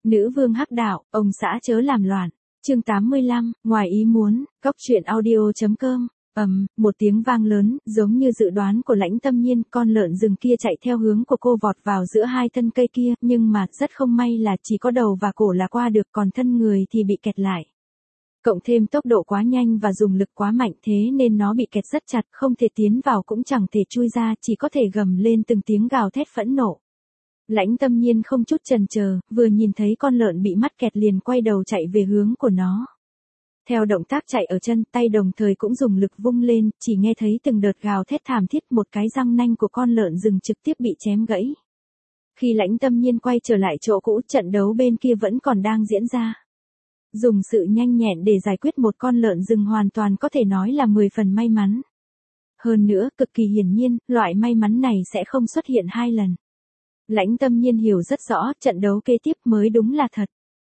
Nữ vương hắc đạo, ông xã chớ làm loạn. Chương 85, ngoài ý muốn, Cóc truyện audio.com. Một tiếng vang lớn, giống như dự đoán của Lãnh Tâm Nhiên, con lợn rừng kia chạy theo hướng của cô vọt vào giữa hai thân cây kia, nhưng mà rất không may là chỉ có đầu và cổ là qua được, còn thân người thì bị kẹt lại. Cộng thêm tốc độ quá nhanh và dùng lực quá mạnh, thế nên nó bị kẹt rất chặt, không thể tiến vào cũng chẳng thể chui ra, chỉ có thể gầm lên từng tiếng gào thét phẫn nộ. Lãnh Tâm Nhiên không chút chần chờ, vừa nhìn thấy con lợn bị mắc kẹt liền quay đầu chạy về hướng của nó. Theo động tác chạy ở chân, tay đồng thời cũng dùng lực vung lên, chỉ nghe thấy từng đợt gào thét thảm thiết, một cái răng nanh của con lợn rừng trực tiếp bị chém gãy. Khi Lãnh Tâm Nhiên quay trở lại chỗ cũ, trận đấu bên kia vẫn còn đang diễn ra. Dùng sự nhanh nhẹn để giải quyết một con lợn rừng hoàn toàn có thể nói là 10 phần may mắn. Hơn nữa, cực kỳ hiển nhiên, loại may mắn này sẽ không xuất hiện 2 lần. Lãnh Tâm Nhiên hiểu rất rõ, trận đấu kế tiếp mới đúng là thật.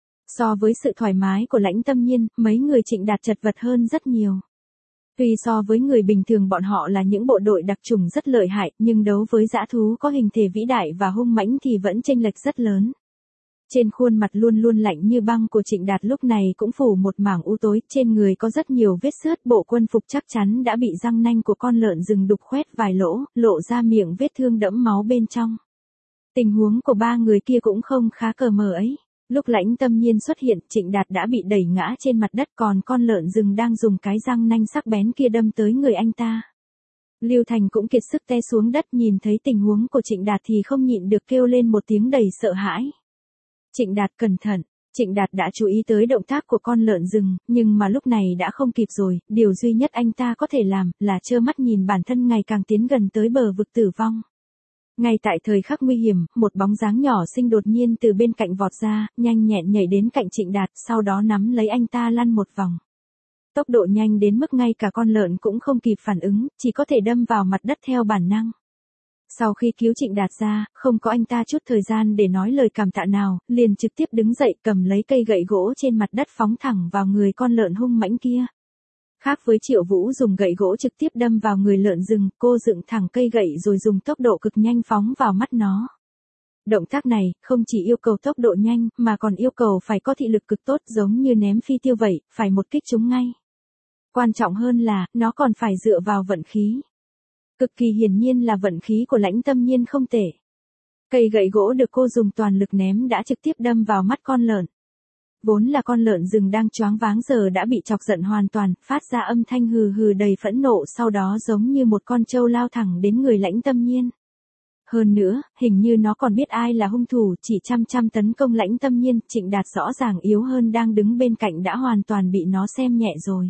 So với sự thoải mái của Lãnh Tâm Nhiên, mấy người Trịnh Đạt chật vật hơn rất nhiều. Tuy so với người bình thường bọn họ là những bộ đội đặc chủng rất lợi hại, nhưng đấu với dã thú có hình thể vĩ đại và hung mãnh thì vẫn chênh lệch rất lớn. Trên khuôn mặt luôn luôn lạnh như băng của Trịnh Đạt lúc này cũng phủ một mảng u tối, trên người có rất nhiều vết xước, bộ quân phục chắc chắn đã bị răng nanh của con lợn rừng đục khoét vài lỗ, lộ ra miệng vết thương đẫm máu bên trong. Tình huống của 3 người kia cũng không khá cờ mờ ấy. Lúc Lãnh Tâm Nhiên xuất hiện, Trịnh Đạt đã bị đẩy ngã trên mặt đất, còn con lợn rừng đang dùng cái răng nanh sắc bén kia đâm tới người anh ta. Lưu Thành cũng kiệt sức té xuống đất, nhìn thấy tình huống của Trịnh Đạt thì không nhịn được kêu lên một tiếng đầy sợ hãi. Trịnh Đạt cẩn thận. Trịnh Đạt đã chú ý tới động tác của con lợn rừng, nhưng mà lúc này đã không kịp rồi, điều duy nhất anh ta có thể làm là trơ mắt nhìn bản thân ngày càng tiến gần tới bờ vực tử vong. Ngay tại thời khắc nguy hiểm, một bóng dáng nhỏ xinh đột nhiên từ bên cạnh vọt ra, nhanh nhẹn nhảy đến cạnh Trịnh Đạt, sau đó nắm lấy anh ta lăn một vòng. Tốc độ nhanh đến mức ngay cả con lợn cũng không kịp phản ứng, chỉ có thể đâm vào mặt đất theo bản năng. Sau khi cứu Trịnh Đạt ra, không có anh ta chút thời gian để nói lời cảm tạ nào, liền trực tiếp đứng dậy cầm lấy cây gậy gỗ trên mặt đất phóng thẳng vào người con lợn hung mãnh kia. Khác với Triệu Vũ dùng gậy gỗ trực tiếp đâm vào người lợn rừng, cô dựng thẳng cây gậy rồi dùng tốc độ cực nhanh phóng vào mắt nó. Động tác này, không chỉ yêu cầu tốc độ nhanh, mà còn yêu cầu phải có thị lực cực tốt, giống như ném phi tiêu vậy, phải một kích trúng ngay. Quan trọng hơn là, nó còn phải dựa vào vận khí. Cực kỳ hiển nhiên là vận khí của Lãnh Tâm Nhiên không tệ. Cây gậy gỗ được cô dùng toàn lực ném đã trực tiếp đâm vào mắt con lợn. Vốn là con lợn rừng đang choáng váng giờ đã bị chọc giận hoàn toàn, phát ra âm thanh hừ hừ đầy phẫn nộ, sau đó giống như một con trâu lao thẳng đến người Lãnh Tâm Nhiên. Hơn nữa, hình như nó còn biết ai là hung thủ, chỉ chăm tấn công Lãnh Tâm Nhiên, Trịnh Đạt rõ ràng yếu hơn đang đứng bên cạnh đã hoàn toàn bị nó xem nhẹ rồi.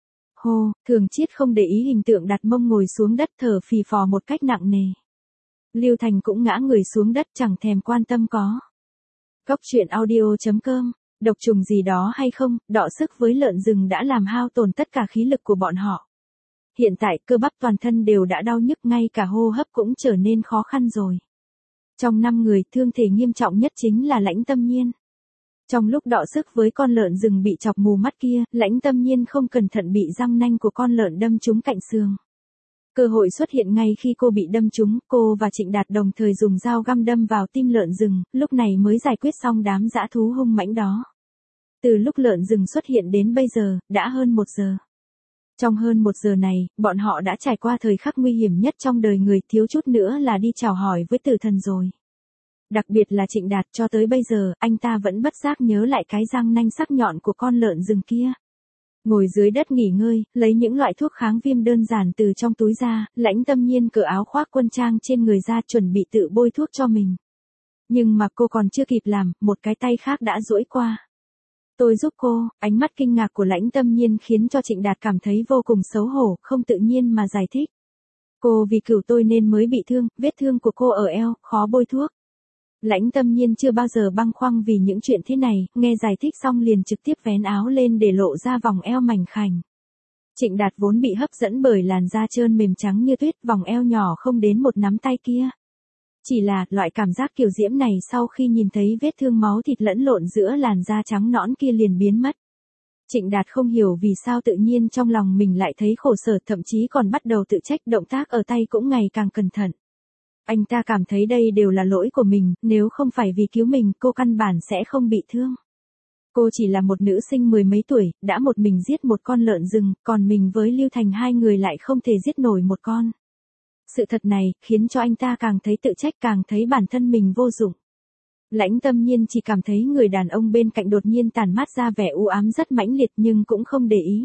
Hô, Thường Chiết không để ý hình tượng đặt mông ngồi xuống đất thở phì phò một cách nặng nề. Lưu Thành cũng ngã người xuống đất chẳng thèm quan tâm có. Cóc truyện audio.com. Độc trùng gì đó hay không, đọ sức với lợn rừng đã làm hao tổn tất cả khí lực của bọn họ. Hiện tại cơ bắp toàn thân đều đã đau nhức, ngay cả hô hấp cũng trở nên khó khăn rồi. Trong 5 người, thương thể nghiêm trọng nhất chính là Lãnh Tâm Nhiên. Trong lúc đọ sức với con lợn rừng bị chọc mù mắt kia, Lãnh Tâm Nhiên không cẩn thận bị răng nanh của con lợn đâm trúng cạnh xương. Cơ hội xuất hiện ngay khi cô bị đâm trúng, cô và Trịnh Đạt đồng thời dùng dao găm đâm vào tim lợn rừng, lúc này mới giải quyết xong đám dã thú hung mãnh đó. Từ lúc lợn rừng xuất hiện đến bây giờ, đã hơn 1 giờ. Trong hơn 1 giờ này, bọn họ đã trải qua thời khắc nguy hiểm nhất trong đời người, thiếu chút nữa là đi chào hỏi với tử thần rồi. Đặc biệt là Trịnh Đạt, cho tới bây giờ, anh ta vẫn bất giác nhớ lại cái răng nanh sắc nhọn của con lợn rừng kia. Ngồi dưới đất nghỉ ngơi, lấy những loại thuốc kháng viêm đơn giản từ trong túi ra, Lãnh Tâm Nhiên cởi áo khoác quân trang trên người ra chuẩn bị tự bôi thuốc cho mình. Nhưng mà cô còn chưa kịp làm, một cái tay khác đã duỗi qua. Tôi giúp cô. Ánh mắt kinh ngạc của Lãnh Tâm Nhiên khiến cho Trịnh Đạt cảm thấy vô cùng xấu hổ, không tự nhiên mà giải thích. Cô vì cửu tôi nên mới bị thương, vết thương của cô ở eo, khó bôi thuốc. Lãnh Tâm Nhiên chưa bao giờ băn khoăn vì những chuyện thế này, nghe giải thích xong liền trực tiếp vén áo lên để lộ ra vòng eo mảnh khảnh. Trịnh Đạt vốn bị hấp dẫn bởi làn da trơn mềm trắng như tuyết, vòng eo nhỏ không đến một nắm tay kia. Chỉ là, loại cảm giác kiều diễm này sau khi nhìn thấy vết thương máu thịt lẫn lộn giữa làn da trắng nõn kia liền biến mất. Trịnh Đạt không hiểu vì sao tự nhiên trong lòng mình lại thấy khổ sở, thậm chí còn bắt đầu tự trách, động tác ở tay cũng ngày càng cẩn thận. Anh ta cảm thấy đây đều là lỗi của mình, nếu không phải vì cứu mình, cô căn bản sẽ không bị thương. Cô chỉ là một nữ sinh mười mấy tuổi, đã một mình giết một con lợn rừng, còn mình với Lưu Thành hai người lại không thể giết nổi một con. Sự thật này, khiến cho anh ta càng thấy tự trách, càng thấy bản thân mình vô dụng. Lãnh Tâm Nhiên chỉ cảm thấy người đàn ông bên cạnh đột nhiên tản mát ra vẻ u ám rất mãnh liệt nhưng cũng không để ý.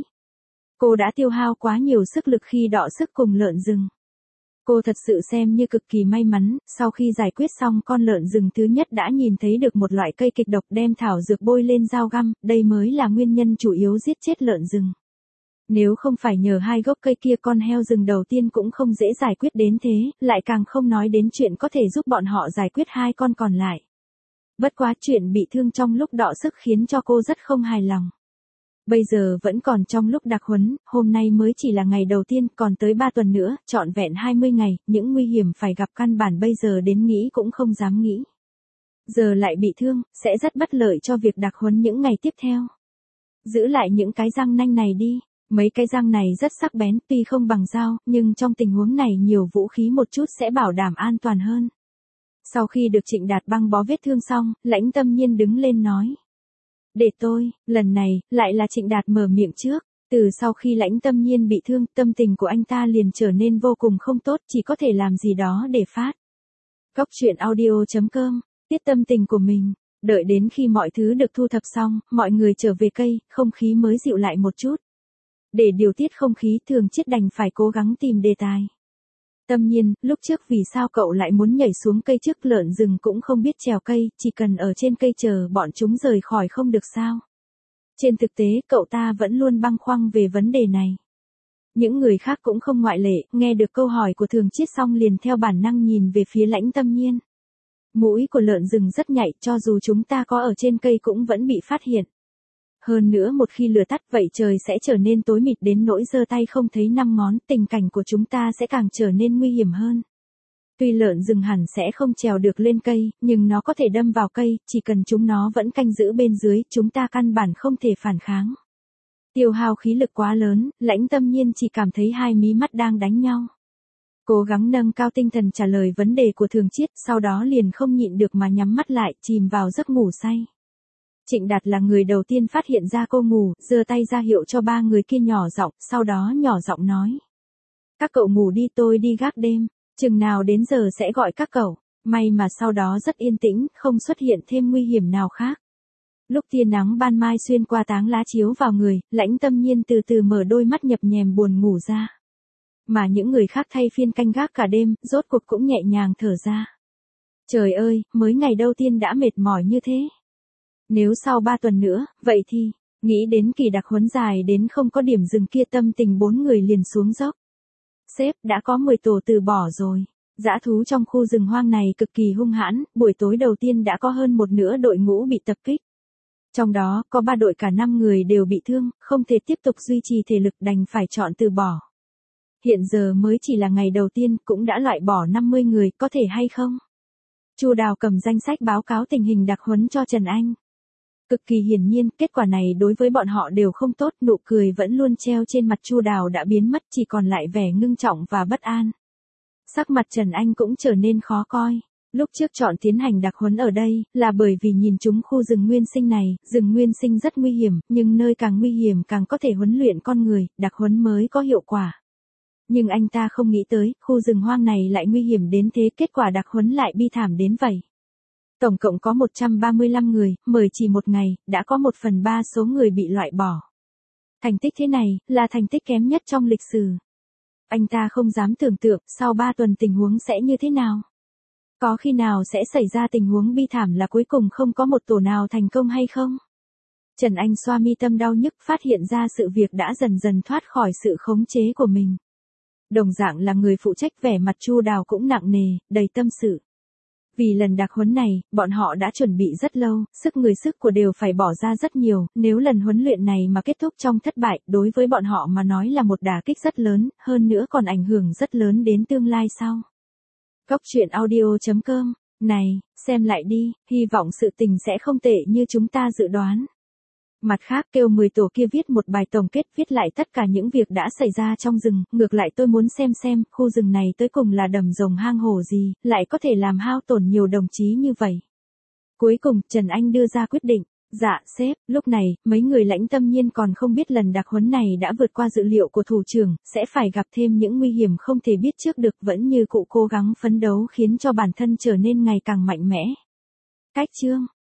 Cô đã tiêu hao quá nhiều sức lực khi đọ sức cùng lợn rừng. Cô thật sự xem như cực kỳ may mắn, sau khi giải quyết xong con lợn rừng thứ nhất đã nhìn thấy được một loại cây kịch độc, đem thảo dược bôi lên dao găm, đây mới là nguyên nhân chủ yếu giết chết lợn rừng. Nếu không phải nhờ hai gốc cây kia, con heo rừng đầu tiên cũng không dễ giải quyết đến thế, lại càng không nói đến chuyện có thể giúp bọn họ giải quyết hai con còn lại. Bất quá chuyện bị thương trong lúc đọ sức khiến cho cô rất không hài lòng. Bây giờ vẫn còn trong lúc đặc huấn, hôm nay mới chỉ là ngày đầu tiên, còn tới 3 tuần nữa, trọn vẹn 20 ngày, những nguy hiểm phải gặp căn bản bây giờ đến nghĩ cũng không dám nghĩ. Giờ lại bị thương, sẽ rất bất lợi cho việc đặc huấn những ngày tiếp theo. Giữ lại những cái răng nanh này đi, mấy cái răng này rất sắc bén, tuy không bằng dao, nhưng trong tình huống này nhiều vũ khí một chút sẽ bảo đảm an toàn hơn. Sau khi được Trịnh Đạt băng bó vết thương xong, Lãnh Tâm Nhiên đứng lên nói. Để tôi, lần này, lại là Trịnh Đạt mở miệng trước. Từ sau khi Lãnh Tâm Nhiên bị thương, tâm tình của anh ta liền trở nên vô cùng không tốt, chỉ có thể làm gì đó để phát. Góc truyện audio.com, tiết tâm tình của mình. Đợi đến khi mọi thứ được thu thập xong, mọi người trở về cây, không khí mới dịu lại một chút. Để điều tiết không khí, Thường Chiết đành phải cố gắng tìm đề tài. Tâm Nhiên, lúc trước vì sao cậu lại muốn nhảy xuống cây trước, lợn rừng cũng không biết trèo cây, chỉ cần ở trên cây chờ bọn chúng rời khỏi không được sao? Trên thực tế, cậu ta vẫn luôn băn khoăn về vấn đề này. Những người khác cũng không ngoại lệ, nghe được câu hỏi của Thường Chiết xong liền theo bản năng nhìn về phía Lãnh Tâm Nhiên. Mũi của lợn rừng rất nhạy, cho dù chúng ta có ở trên cây cũng vẫn bị phát hiện. Hơn nữa một khi lửa tắt vậy trời sẽ trở nên tối mịt đến nỗi giơ tay không thấy năm ngón, tình cảnh của chúng ta sẽ càng trở nên nguy hiểm hơn. Tuy lợn rừng hẳn sẽ không trèo được lên cây, nhưng nó có thể đâm vào cây, chỉ cần chúng nó vẫn canh giữ bên dưới, chúng ta căn bản không thể phản kháng. Tiêu hao khí lực quá lớn, Lãnh Tâm Nhiên chỉ cảm thấy hai mí mắt đang đánh nhau. Cố gắng nâng cao tinh thần trả lời vấn đề của Thường Chiết, sau đó liền không nhịn được mà nhắm mắt lại, chìm vào giấc ngủ say. Trịnh Đạt là người đầu tiên phát hiện ra cô ngủ, giơ tay ra hiệu cho ba người kia nhỏ giọng, sau đó nhỏ giọng nói. Các cậu ngủ đi, tôi đi gác đêm, chừng nào đến giờ sẽ gọi các cậu. May mà sau đó rất yên tĩnh, không xuất hiện thêm nguy hiểm nào khác. Lúc tia nắng ban mai xuyên qua táng lá chiếu vào người, Lãnh Tâm Nhiên từ từ mở đôi mắt nhập nhèm buồn ngủ ra. Mà những người khác thay phiên canh gác cả đêm, rốt cuộc cũng nhẹ nhàng thở ra. Trời ơi, mới ngày đầu tiên đã mệt mỏi như thế. Nếu sau 3 tuần nữa, vậy thì, nghĩ đến kỳ đặc huấn dài đến không có điểm dừng kia, tâm tình 4 người liền xuống dốc. Sếp, đã có 10 tổ từ bỏ rồi. Dã thú trong khu rừng hoang này cực kỳ hung hãn, buổi tối đầu tiên đã có hơn một nửa đội ngũ bị tập kích. Trong đó, có 3 đội cả 5 người đều bị thương, không thể tiếp tục duy trì thể lực, đành phải chọn từ bỏ. Hiện giờ mới chỉ là ngày đầu tiên, cũng đã loại bỏ 50 người, có thể hay không? Chu Đào cầm danh sách báo cáo tình hình đặc huấn cho Trần Anh. Cực kỳ hiển nhiên, kết quả này đối với bọn họ đều không tốt, nụ cười vẫn luôn treo trên mặt Chu Đào đã biến mất, chỉ còn lại vẻ ngưng trọng và bất an. Sắc mặt Trần Anh cũng trở nên khó coi. Lúc trước chọn tiến hành đặc huấn ở đây, là bởi vì nhìn chúng khu rừng nguyên sinh này, rừng nguyên sinh rất nguy hiểm, nhưng nơi càng nguy hiểm càng có thể huấn luyện con người, đặc huấn mới có hiệu quả. Nhưng anh ta không nghĩ tới, khu rừng hoang này lại nguy hiểm đến thế, kết quả đặc huấn lại bi thảm đến vậy. Tổng cộng có 135 người, mời chỉ một ngày, đã có 1/3 số người bị loại bỏ. Thành tích thế này, là thành tích kém nhất trong lịch sử. Anh ta không dám tưởng tượng, sau 3 tuần tình huống sẽ như thế nào. Có khi nào sẽ xảy ra tình huống bi thảm là cuối cùng không có một tổ nào thành công hay không? Trần Anh xoa mi tâm đau nhức, phát hiện ra sự việc đã dần dần thoát khỏi sự khống chế của mình. Đồng dạng là người phụ trách, vẻ mặt Chu Đào cũng nặng nề, đầy tâm sự. Vì lần đặc huấn này, bọn họ đã chuẩn bị rất lâu, sức người sức của đều phải bỏ ra rất nhiều, nếu lần huấn luyện này mà kết thúc trong thất bại, đối với bọn họ mà nói là một đả kích rất lớn, hơn nữa còn ảnh hưởng rất lớn đến tương lai sau. Góc truyện audio.com, này, xem lại đi, hy vọng sự tình sẽ không tệ như chúng ta dự đoán. Mặt khác kêu 10 tổ kia viết một bài tổng kết viết lại tất cả những việc đã xảy ra trong rừng, ngược lại tôi muốn xem khu rừng này tới cùng là đầm rồng hang hổ gì, lại có thể làm hao tổn nhiều đồng chí như vậy. Cuối cùng, Trần Anh đưa ra quyết định. Dạ, sếp, lúc này, mấy người Lãnh Tâm Nhiên còn không biết lần đặc huấn này đã vượt qua dự liệu của thủ trưởng, sẽ phải gặp thêm những nguy hiểm không thể biết trước được, vẫn như cụ cố gắng phấn đấu khiến cho bản thân trở nên ngày càng mạnh mẽ. Cách chương